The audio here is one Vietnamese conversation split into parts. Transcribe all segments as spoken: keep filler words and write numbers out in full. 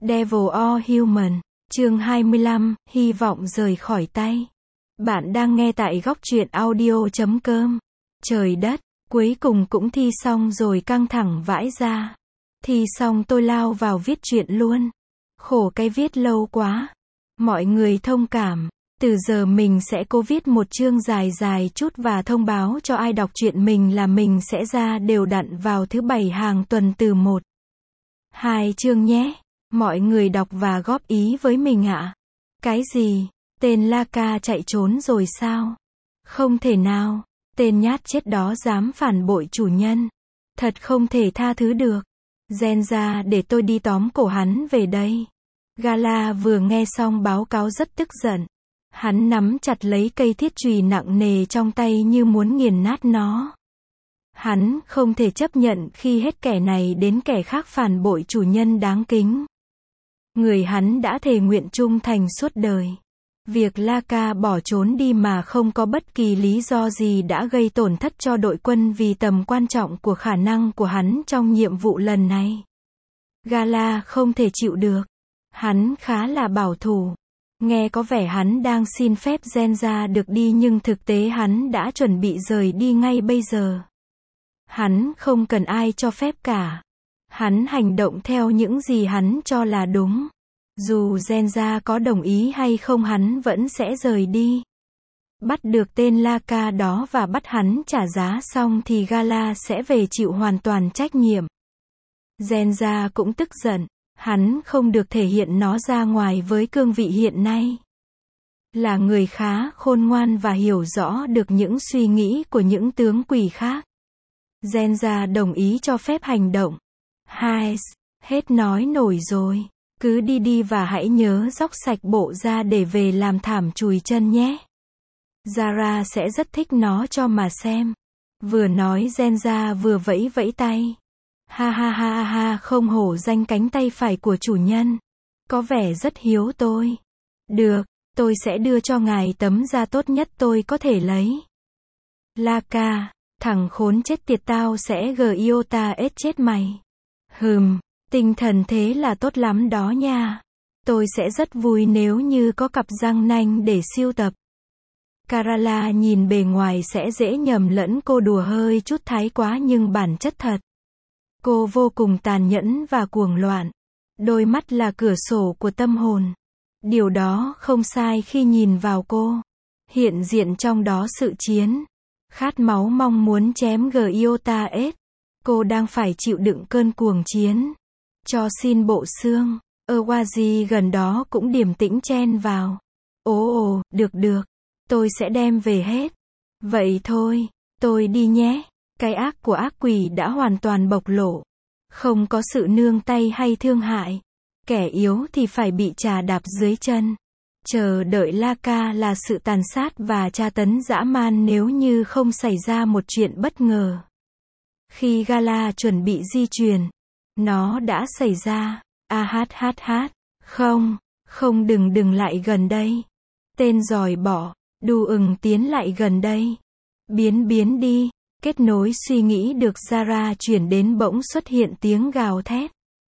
Devil or Human, chương hai mươi lăm, hy vọng rời khỏi tay. Bạn đang nghe tại góc truyện audio chấm com. Trời đất, cuối cùng cũng thi xong rồi, căng thẳng vãi ra. Thi xong tôi lao vào viết truyện luôn. Khổ cái viết lâu quá. Mọi người thông cảm. Từ giờ mình sẽ cố viết một chương dài dài chút và thông báo cho ai đọc truyện mình là mình sẽ ra đều đặn vào thứ bảy hàng tuần từ một, hai chương nhé. Mọi người đọc và góp ý với mình ạ. Cái gì? Tên La Ca chạy trốn rồi sao? Không thể nào. Tên nhát chết đó dám phản bội chủ nhân. Thật không thể tha thứ được. Gen ra để tôi đi tóm cổ hắn về đây. Gala vừa nghe xong báo cáo rất tức giận. Hắn nắm chặt lấy cây thiết chùy nặng nề trong tay như muốn nghiền nát nó. Hắn không thể chấp nhận khi hết kẻ này đến kẻ khác phản bội chủ nhân đáng kính. Người hắn đã thề nguyện trung thành suốt đời. Việc La Ca bỏ trốn đi mà không có bất kỳ lý do gì đã gây tổn thất cho đội quân vì tầm quan trọng của khả năng của hắn trong nhiệm vụ lần này. Gala không thể chịu được. Hắn khá là bảo thủ. Nghe có vẻ hắn đang xin phép Gen ra được đi nhưng thực tế hắn đã chuẩn bị rời đi ngay bây giờ. Hắn không cần ai cho phép cả. Hắn hành động theo những gì hắn cho là đúng. Dù Gen ra có đồng ý hay không hắn vẫn sẽ rời đi. Bắt được tên La Ca đó và bắt hắn trả giá xong thì Gala sẽ về chịu hoàn toàn trách nhiệm. Gen ra cũng tức giận. Hắn không được thể hiện nó ra ngoài với cương vị hiện nay. Là người khá khôn ngoan và hiểu rõ được những suy nghĩ của những tướng quỷ khác. Gen ra đồng ý cho phép hành động. Hai, hết nói nổi rồi. Cứ đi đi và hãy nhớ róc sạch bộ da để về làm thảm chùi chân nhé. Zara sẽ rất thích nó cho mà xem. Vừa nói Gen ra vừa vẫy vẫy tay. Ha ha ha ha, không hổ danh cánh tay phải của chủ nhân. Có vẻ rất hiếu tôi. Được, tôi sẽ đưa cho ngài tấm da tốt nhất tôi có thể lấy. La Ca, thằng khốn chết tiệt, tao sẽ giota ết chết mày. Hừm, tinh thần thế là tốt lắm đó nha. Tôi sẽ rất vui nếu như có cặp răng nanh để sưu tập. Karala nhìn bề ngoài sẽ dễ nhầm lẫn cô đùa hơi chút thái quá nhưng bản chất thật. Cô vô cùng tàn nhẫn và cuồng loạn. Đôi mắt là cửa sổ của tâm hồn. Điều đó không sai khi nhìn vào cô. Hiện diện trong đó sự chiến. Khát máu mong muốn chém giota ết. Cô đang phải chịu đựng cơn cuồng chiến. Cho xin bộ xương. Awaji gần đó cũng điềm tĩnh chen vào. Ồ ồ, được được. Tôi sẽ đem về hết. Vậy thôi, tôi đi nhé. Cái ác của ác quỷ đã hoàn toàn bộc lộ. Không có sự nương tay hay thương hại. Kẻ yếu thì phải bị trà đạp dưới chân. Chờ đợi La Ca là sự tàn sát và tra tấn dã man nếu như không xảy ra một chuyện bất ngờ. Khi Gala chuẩn bị di chuyển, nó đã xảy ra. A hát hát hát. Không, không đừng đừng lại gần đây. Tên giỏi bỏ, đu ừng tiến lại gần đây. Biến biến đi. Kết nối suy nghĩ được Zara chuyển đến bỗng xuất hiện tiếng gào thét.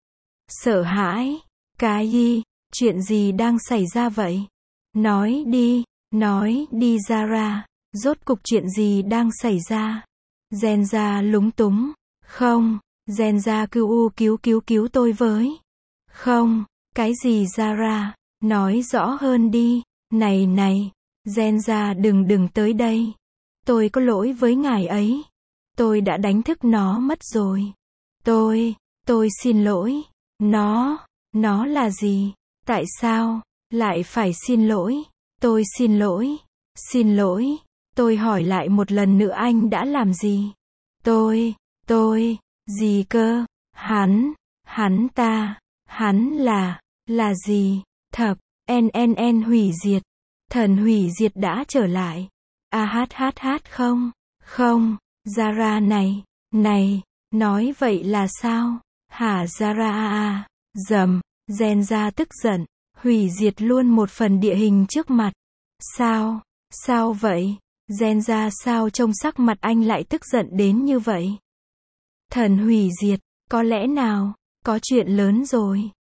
Sợ hãi. Cái gì? Chuyện gì đang xảy ra vậy? Nói đi, nói đi Zara. Rốt cục chuyện gì đang xảy ra? Gen ra lúng túng. Không, Gen ra cứu cứu cứu cứu tôi với. Không, cái gì Zara? Nói rõ hơn đi. Này này, Gen ra đừng đừng tới đây. Tôi có lỗi với ngài ấy. Tôi đã đánh thức nó mất rồi. Tôi, tôi xin lỗi. Nó, nó là gì? Tại sao, lại phải xin lỗi? Tôi xin lỗi. Xin lỗi. Tôi hỏi lại một lần nữa, anh đã làm gì? Tôi, tôi, gì cơ? Hắn, hắn ta, hắn là, là gì? Thập, en en en hủy diệt. Thần hủy diệt đã trở lại. A hát hát hát không, không, Zara này, này, nói vậy là sao? Hả Zara a a, dầm, Gen ra tức giận, hủy diệt luôn một phần địa hình trước mặt. Sao, sao vậy? Gen ra sao trông sắc mặt anh lại tức giận đến như vậy? Thần hủy diệt, có lẽ nào, có chuyện lớn rồi.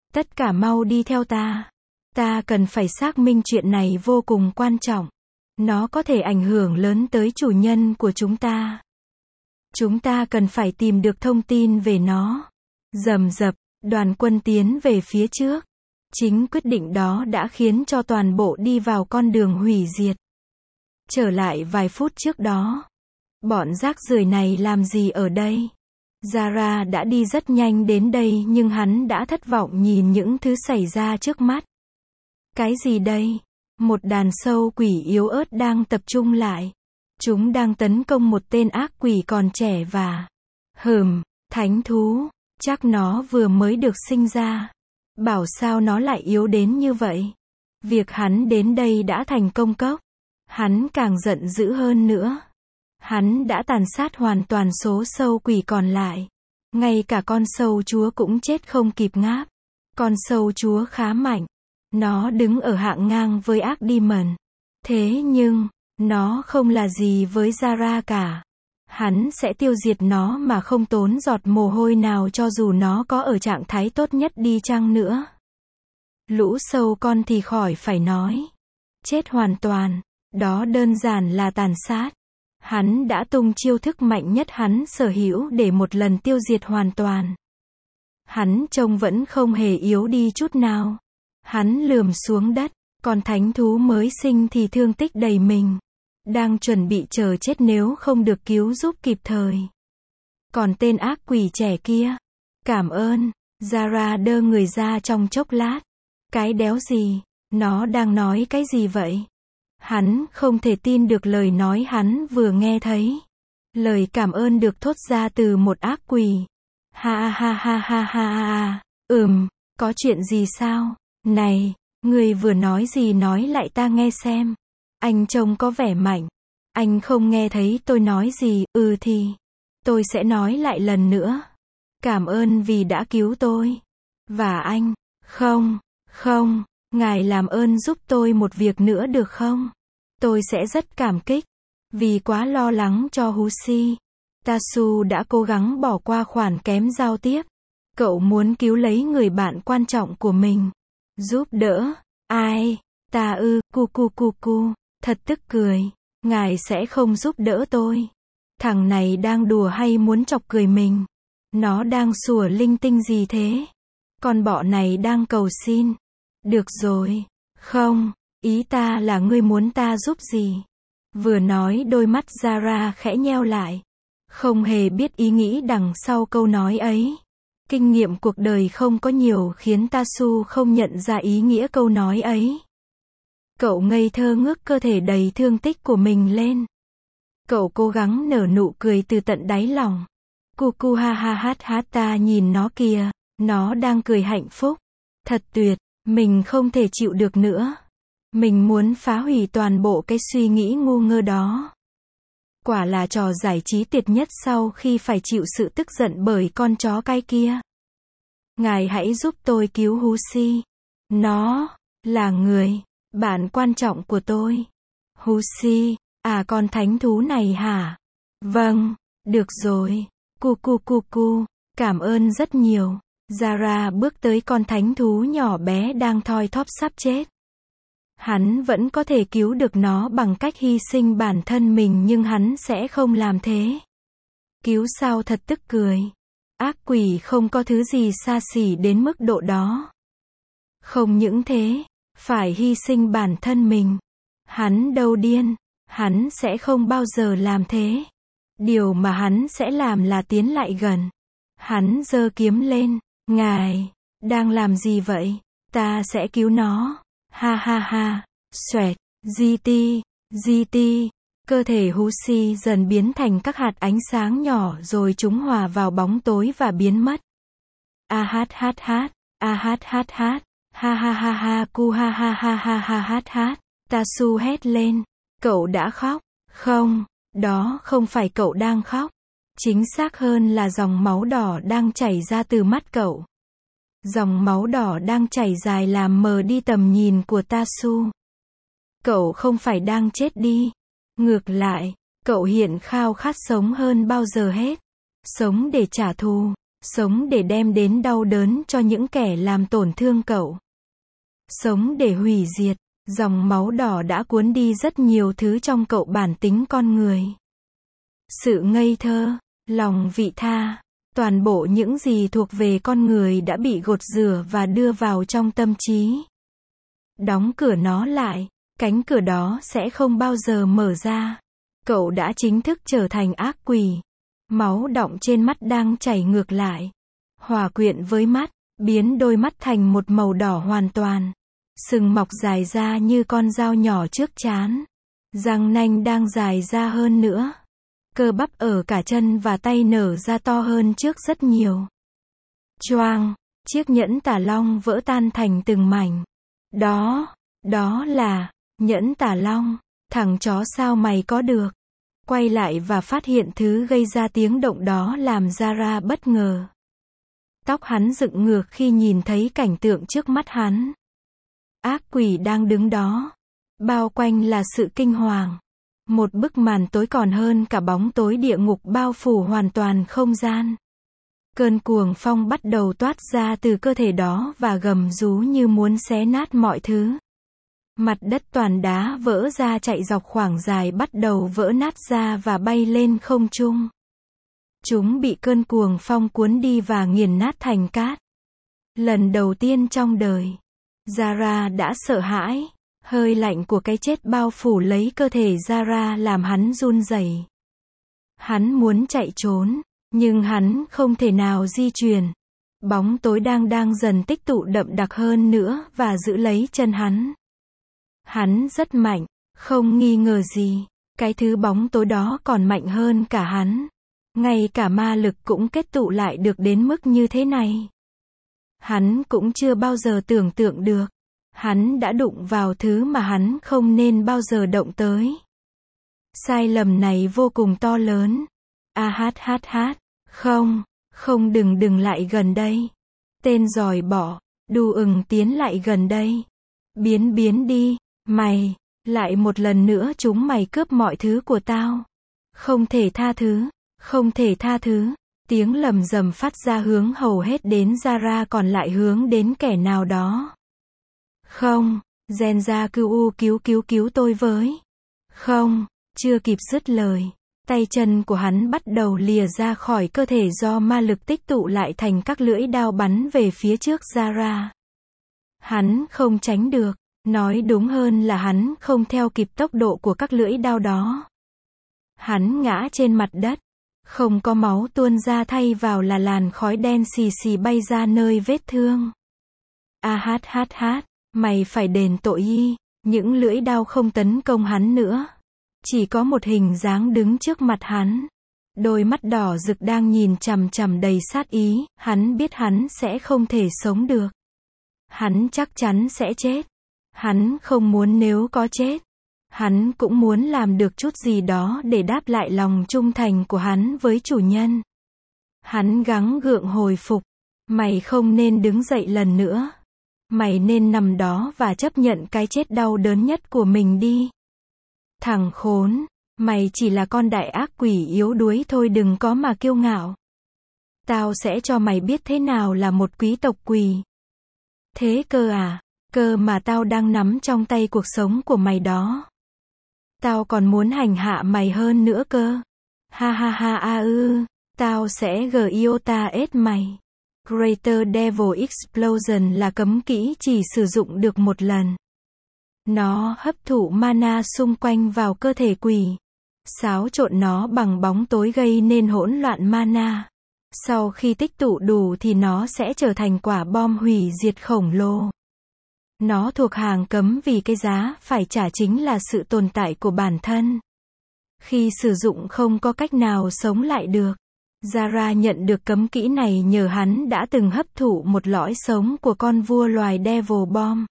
Tất cả mau đi theo ta. Ta cần phải xác minh chuyện này vô cùng quan trọng. Nó có thể ảnh hưởng lớn tới chủ nhân của chúng ta. Chúng ta cần phải tìm được thông tin về nó. Rầm rập, đoàn quân tiến về phía trước. Chính quyết định đó đã khiến cho toàn bộ đi vào con đường hủy diệt. Trở lại vài phút trước đó. Bọn rác rưởi này làm gì ở đây? Zara đã đi rất nhanh đến đây nhưng hắn đã thất vọng nhìn những thứ xảy ra trước mắt. Cái gì đây? Một đàn sâu quỷ yếu ớt đang tập trung lại. Chúng đang tấn công một tên ác quỷ còn trẻ và... Hừm, thánh thú. Chắc nó vừa mới được sinh ra. Bảo sao nó lại yếu đến như vậy? Việc hắn đến đây đã thành công cốc. Hắn càng giận dữ hơn nữa. Hắn đã tàn sát hoàn toàn số sâu quỷ còn lại. Ngay cả con sâu chúa cũng chết không kịp ngáp. Con sâu chúa khá mạnh. Nó đứng ở hạng ngang với ác demon. Thế nhưng, nó không là gì với Zara cả. Hắn sẽ tiêu diệt nó mà không tốn giọt mồ hôi nào cho dù nó có ở trạng thái tốt nhất đi chăng nữa. Lũ sâu con thì khỏi phải nói. Chết hoàn toàn. Đó đơn giản là tàn sát. Hắn đã tung chiêu thức mạnh nhất hắn sở hữu để một lần tiêu diệt hoàn toàn. Hắn trông vẫn không hề yếu đi chút nào. Hắn lườm xuống đất, còn thánh thú mới sinh thì thương tích đầy mình. Đang chuẩn bị chờ chết nếu không được cứu giúp kịp thời. Còn tên ác quỷ trẻ kia. Cảm ơn. Zara đơ người ra trong chốc lát. Cái đéo gì? Nó đang nói cái gì vậy? Hắn không thể tin được lời nói hắn vừa nghe thấy. Lời cảm ơn được thốt ra từ một ác quỷ. Ha ha ha ha ha ha. Ừm, có chuyện gì sao? Này, người vừa nói gì nói lại ta nghe xem. Anh trông có vẻ mạnh. Anh không nghe thấy tôi nói gì, ừ thì. Tôi sẽ nói lại lần nữa. Cảm ơn vì đã cứu tôi. Và anh, không, không, ngài làm ơn giúp tôi một việc nữa được không? Tôi sẽ rất cảm kích. Vì quá lo lắng cho Hushi. Tatsu đã cố gắng bỏ qua khoản kém giao tiếp. Cậu muốn cứu lấy người bạn quan trọng của mình. Giúp đỡ. Ai? Ta ư, cu cu cu cu. Thật tức cười. Ngài sẽ không giúp đỡ tôi. Thằng này đang đùa hay muốn chọc cười mình? Nó đang sủa linh tinh gì thế? Con bọ này đang cầu xin. Được rồi. Không, ý ta là ngươi muốn ta giúp gì? Vừa nói đôi mắt Zara khẽ nheo lại. Không hề biết ý nghĩ đằng sau câu nói ấy. Kinh nghiệm cuộc đời không có nhiều khiến Tatsu không nhận ra ý nghĩa câu nói ấy. Cậu ngây thơ ngước cơ thể đầy thương tích của mình lên. Cậu cố gắng nở nụ cười từ tận đáy lòng. Cu cu ha ha hát hát ta nhìn nó kìa, nó đang cười hạnh phúc. Thật tuyệt, mình không thể chịu được nữa. Mình muốn phá hủy toàn bộ cái suy nghĩ ngu ngơ đó. Quả là trò giải trí tuyệt nhất sau khi phải chịu sự tức giận bởi con chó cai kia. Ngài hãy giúp tôi cứu Hushi. Nó là người bạn quan trọng của tôi. Hushi, à con thánh thú này hả? Vâng, được rồi. Cu cu cu cu, cảm ơn rất nhiều. Zara bước tới con thánh thú nhỏ bé đang thoi thóp sắp chết. Hắn vẫn có thể cứu được nó bằng cách hy sinh bản thân mình nhưng hắn sẽ không làm thế. Cứu sao thật tức cười. Ác quỷ không có thứ gì xa xỉ đến mức độ đó. Không những thế, phải hy sinh bản thân mình. Hắn đâu điên, hắn sẽ không bao giờ làm thế. Điều mà hắn sẽ làm là tiến lại gần. Hắn giơ kiếm lên, ngài, đang làm gì vậy? Ta sẽ cứu nó. Ha ha ha, xoẹt, giê tê, giê tê. Cơ thể Hushi dần biến thành các hạt ánh sáng nhỏ rồi chúng hòa vào bóng tối và biến mất. A hát hát hát, a hát hát hát, ha ha ha ha cu ha ha ha ha ha hát hát. Tatsu hét lên, cậu đã khóc, không, đó không phải cậu đang khóc. Chính xác hơn là dòng máu đỏ đang chảy ra từ mắt cậu. Dòng máu đỏ đang chảy dài làm mờ đi tầm nhìn của Tatsu. Cậu không phải đang chết đi. Ngược lại, cậu hiện khao khát sống hơn bao giờ hết. Sống để trả thù. Sống để đem đến đau đớn cho những kẻ làm tổn thương cậu. Sống để hủy diệt. Dòng máu đỏ đã cuốn đi rất nhiều thứ trong cậu, bản tính con người. Sự ngây thơ, lòng vị tha, toàn bộ những gì thuộc về con người đã bị gột rửa và đưa vào trong tâm trí. Đóng cửa nó lại, cánh cửa đó sẽ không bao giờ mở ra. Cậu đã chính thức trở thành ác quỷ. Máu đọng trên mắt đang chảy ngược lại, hòa quyện với mắt, biến đôi mắt thành một màu đỏ hoàn toàn. Sừng mọc dài ra như con dao nhỏ trước trán. Răng nanh đang dài ra hơn nữa. Cơ bắp ở cả chân và tay nở ra to hơn trước rất nhiều. Choang, chiếc nhẫn tà long vỡ tan thành từng mảnh. Đó, đó là nhẫn tà long. Thằng chó sao mày có được? Quay lại và phát hiện thứ gây ra tiếng động đó làm Zara bất ngờ. Tóc hắn dựng ngược khi nhìn thấy cảnh tượng trước mắt hắn. Ác quỷ đang đứng đó. Bao quanh là sự kinh hoàng. Một bức màn tối còn hơn cả bóng tối địa ngục bao phủ hoàn toàn không gian. Cơn cuồng phong bắt đầu toát ra từ cơ thể đó và gầm rú như muốn xé nát mọi thứ. Mặt đất toàn đá vỡ ra chạy dọc khoảng dài bắt đầu vỡ nát ra và bay lên không trung. Chúng bị cơn cuồng phong cuốn đi và nghiền nát thành cát. Lần đầu tiên trong đời, Zara đã sợ hãi. Hơi lạnh của cái chết bao phủ lấy cơ thể Zara làm hắn run rẩy. Hắn muốn chạy trốn, nhưng hắn không thể nào di chuyển. Bóng tối đang đang dần tích tụ đậm đặc hơn nữa và giữ lấy chân hắn. Hắn rất mạnh, không nghi ngờ gì. Cái thứ bóng tối đó còn mạnh hơn cả hắn. Ngay cả ma lực cũng kết tụ lại được đến mức như thế này. Hắn cũng chưa bao giờ tưởng tượng được. Hắn đã đụng vào thứ mà hắn không nên bao giờ động tới. Sai lầm này vô cùng to lớn. A hát hát hát. Không, không đừng đừng lại gần đây. Tên giỏi bỏ, đu ừng tiến lại gần đây. Biến biến đi, mày, lại một lần nữa chúng mày cướp mọi thứ của tao. Không thể tha thứ, không thể tha thứ. Tiếng lầm rầm phát ra hướng hầu hết đến Zara còn lại hướng đến kẻ nào đó. Không, Genza cứu cứu cứu cứu tôi với. Không, chưa kịp dứt lời. Tay chân của hắn bắt đầu lìa ra khỏi cơ thể do ma lực tích tụ lại thành các lưỡi đao bắn về phía trước Zara. Hắn không tránh được. Nói đúng hơn là hắn không theo kịp tốc độ của các lưỡi đao đó. Hắn ngã trên mặt đất. Không có máu tuôn ra, thay vào là làn khói đen xì xì bay ra nơi vết thương. A hát hát hát. Mày phải đền tội y. Những lưỡi đao không tấn công hắn nữa. Chỉ có một hình dáng đứng trước mặt hắn. Đôi mắt đỏ rực đang nhìn chằm chằm đầy sát ý. Hắn biết hắn sẽ không thể sống được. Hắn chắc chắn sẽ chết. Hắn không muốn nếu có chết. Hắn cũng muốn làm được chút gì đó để đáp lại lòng trung thành của hắn với chủ nhân. Hắn gắng gượng hồi phục. Mày không nên đứng dậy lần nữa. Mày nên nằm đó và chấp nhận cái chết đau đớn nhất của mình đi. Thằng khốn, mày chỉ là con đại ác quỷ yếu đuối thôi, đừng có mà kiêu ngạo. Tao sẽ cho mày biết thế nào là một quý tộc quỷ. Thế cơ à, cơ mà tao đang nắm trong tay cuộc sống của mày đó. Tao còn muốn hành hạ mày hơn nữa cơ. Ha ha ha a ư, tao sẽ giota ết mày. Greater Devil Explosion là cấm kỹ chỉ sử dụng được một lần. Nó hấp thụ mana xung quanh vào cơ thể quỷ. Xáo trộn nó bằng bóng tối gây nên hỗn loạn mana. Sau khi tích tụ đủ thì nó sẽ trở thành quả bom hủy diệt khổng lồ. Nó thuộc hàng cấm vì cái giá phải trả chính là sự tồn tại của bản thân. Khi sử dụng không có cách nào sống lại được. Zara nhận được cấm kỹ này nhờ hắn đã từng hấp thụ một lõi sống của con vua loài Devil Bomb.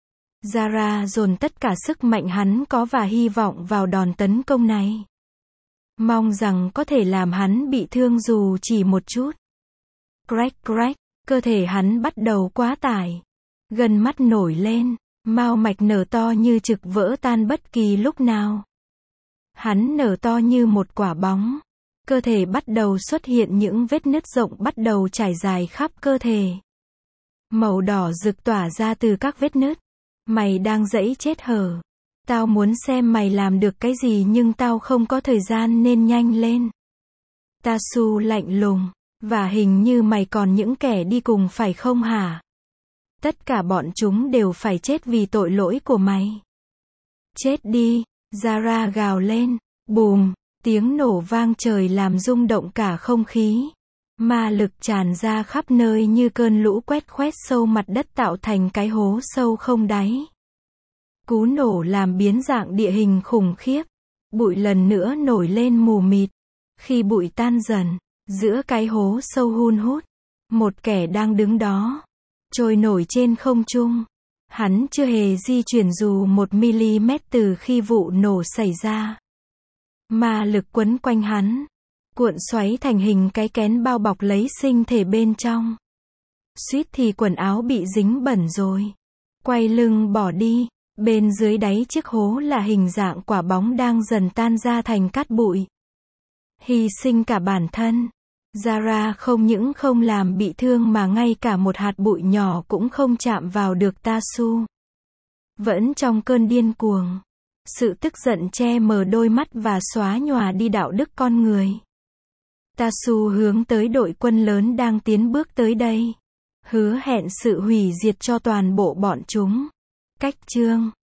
Zara dồn tất cả sức mạnh hắn có và hy vọng vào đòn tấn công này. Mong rằng có thể làm hắn bị thương dù chỉ một chút. Crack crack, cơ thể hắn bắt đầu quá tải. Gân mắt nổi lên, mao mạch nở to như trực vỡ tan bất kỳ lúc nào. Hắn nở to như một quả bóng. Cơ thể bắt đầu xuất hiện những vết nứt rộng bắt đầu trải dài khắp cơ thể. Màu đỏ rực tỏa ra từ các vết nứt. Mày đang dẫy chết hở. Tao muốn xem mày làm được cái gì nhưng tao không có thời gian nên nhanh lên. Tatsu lạnh lùng. Và hình như mày còn những kẻ đi cùng phải không hả? Tất cả bọn chúng đều phải chết vì tội lỗi của mày. Chết đi, Zara gào lên. Bùm, tiếng nổ vang trời làm rung động cả không khí. Ma lực tràn ra khắp nơi như cơn lũ quét khoét sâu mặt đất tạo thành cái hố sâu không đáy. Cú nổ làm biến dạng địa hình khủng khiếp. Bụi lần nữa nổi lên mù mịt. Khi bụi tan dần, giữa cái hố sâu hun hút, một kẻ đang đứng đó, trôi nổi trên không trung. Hắn chưa hề di chuyển dù một mm từ khi vụ nổ xảy ra. Ma lực quấn quanh hắn, cuộn xoáy thành hình cái kén bao bọc lấy sinh thể bên trong. Suýt thì quần áo bị dính bẩn rồi. Quay lưng bỏ đi, bên dưới đáy chiếc hố là hình dạng quả bóng đang dần tan ra thành cát bụi. Hy sinh cả bản thân. Zara không những không làm bị thương mà ngay cả một hạt bụi nhỏ cũng không chạm vào được Tatsu. Vẫn trong cơn điên cuồng. Sự tức giận che mờ đôi mắt và xóa nhòa đi đạo đức con người. Tatsu hướng tới đội quân lớn đang tiến bước tới đây. Hứa hẹn sự hủy diệt cho toàn bộ bọn chúng. Cách chương